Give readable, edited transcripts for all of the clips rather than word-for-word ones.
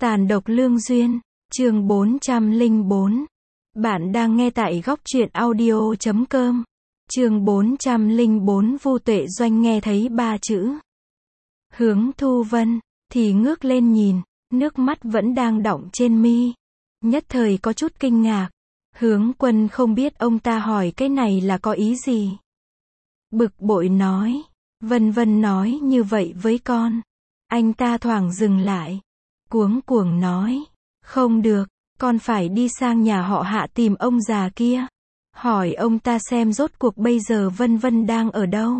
Tàn độc lương duyên, chương 404. Bạn đang nghe tại góc truyện audio.com. Chương 404 Vu Tuệ Doanh nghe thấy ba chữ Hướng Thu Vân, thì ngước lên nhìn, nước mắt vẫn đang đọng trên mi. Nhất thời có chút kinh ngạc. Hướng Quân không biết ông ta hỏi cái này là có ý gì. Bực bội nói, Vân Vân nói như vậy với con. Anh ta thoảng dừng lại, cuống cuồng nói, không được, con phải đi sang nhà họ Hạ tìm ông già kia. Hỏi ông ta xem rốt cuộc bây giờ Vân Vân đang ở đâu.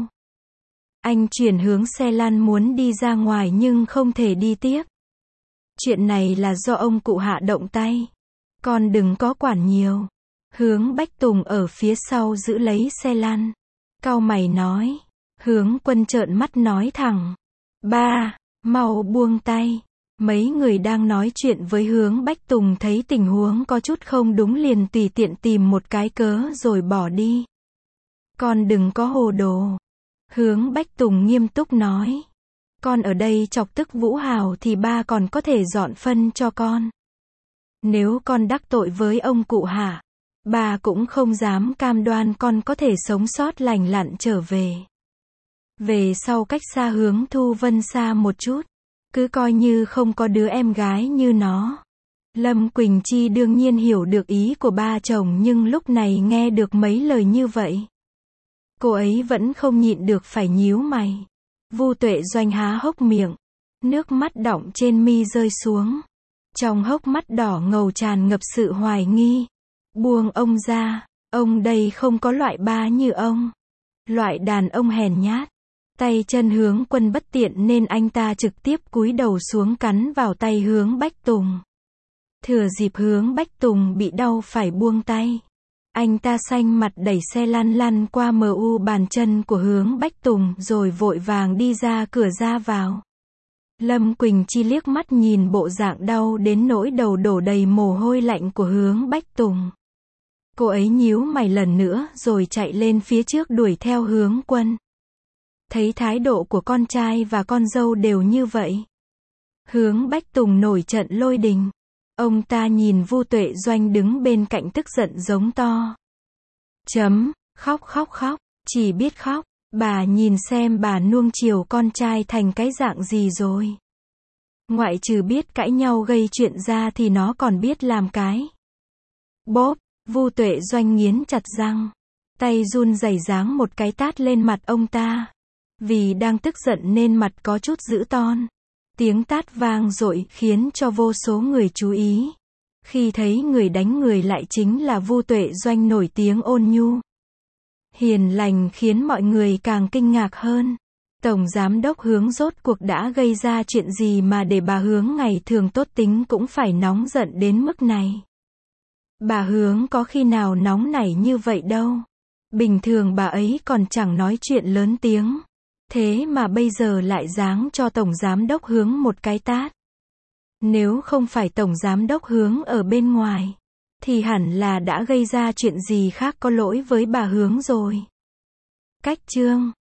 Anh chuyển hướng xe lăn muốn đi ra ngoài nhưng không thể đi tiếp. Chuyện này là do ông cụ Hạ động tay. Con đừng có quản nhiều. Hướng Bách Tùng ở phía sau giữ lấy xe lăn. Cau mày nói. Hướng Quân trợn mắt nói thẳng. Ba, mau buông tay. Mấy người đang nói chuyện với Hướng Bách Tùng thấy tình huống có chút không đúng liền tùy tiện tìm một cái cớ rồi bỏ đi. Con đừng có hồ đồ. Hướng Bách Tùng nghiêm túc nói. Con ở đây chọc tức Vũ Hào thì ba còn có thể dọn phân cho con. Nếu con đắc tội với ông cụ Hạ, ba cũng không dám cam đoan con có thể sống sót lành lặn trở về. Về sau cách xa Hướng Thu Vân xa một chút. Cứ coi như không có đứa em gái như nó. Lâm Quỳnh Chi đương nhiên hiểu được ý của ba chồng nhưng lúc này nghe được mấy lời như vậy. Cô ấy vẫn không nhịn được phải nhíu mày. Vu Tuệ Doanh há hốc miệng. Nước mắt đọng trên mi rơi xuống. Trong hốc mắt đỏ ngầu tràn ngập sự hoài nghi. Buông ông ra. Ông đây không có loại ba như ông. Loại đàn ông hèn nhát. Tay chân Hướng Quân bất tiện nên anh ta trực tiếp cúi đầu xuống cắn vào tay Hướng Bách Tùng. Thừa dịp Hướng Bách Tùng bị đau phải buông tay. Anh ta xanh mặt đẩy xe lăn lăn qua mu bàn chân của Hướng Bách Tùng rồi vội vàng đi ra cửa ra vào. Lâm Quỳnh Chi liếc mắt nhìn bộ dạng đau đến nỗi đầu đổ đầy mồ hôi lạnh của Hướng Bách Tùng. Cô ấy nhíu mày lần nữa rồi chạy lên phía trước đuổi theo Hướng Quân. Thấy thái độ của con trai và con dâu đều như vậy. Hướng Bách Tùng nổi trận lôi đình. Ông ta nhìn Vu Tuệ Doanh đứng bên cạnh tức giận giống to. Khóc khóc khóc, chỉ biết khóc. Bà nhìn xem bà nuông chiều con trai thành cái dạng gì rồi. Ngoại trừ biết cãi nhau gây chuyện ra thì nó còn biết làm cái. Bốp, Vu Tuệ Doanh nghiến chặt răng. Tay run rẩy giáng một cái tát lên mặt ông ta. Vì đang tức giận nên mặt có chút dữ ton. Tiếng tát vang dội khiến cho vô số người chú ý. Khi thấy người đánh người lại chính là Vu Tuệ Doanh nổi tiếng ôn nhu, hiền lành khiến mọi người càng kinh ngạc hơn. Tổng giám đốc Hướng rốt cuộc đã gây ra chuyện gì mà để bà Hướng ngày thường tốt tính cũng phải nóng giận đến mức này. Bà Hướng có khi nào nóng nảy như vậy đâu. Bình thường bà ấy còn chẳng nói chuyện lớn tiếng. Thế mà bây giờ lại giáng cho Tổng Giám đốc Hướng một cái tát. Nếu không phải Tổng Giám đốc Hướng ở bên ngoài, thì hẳn là đã gây ra chuyện gì khác có lỗi với bà Hướng rồi. Cách chương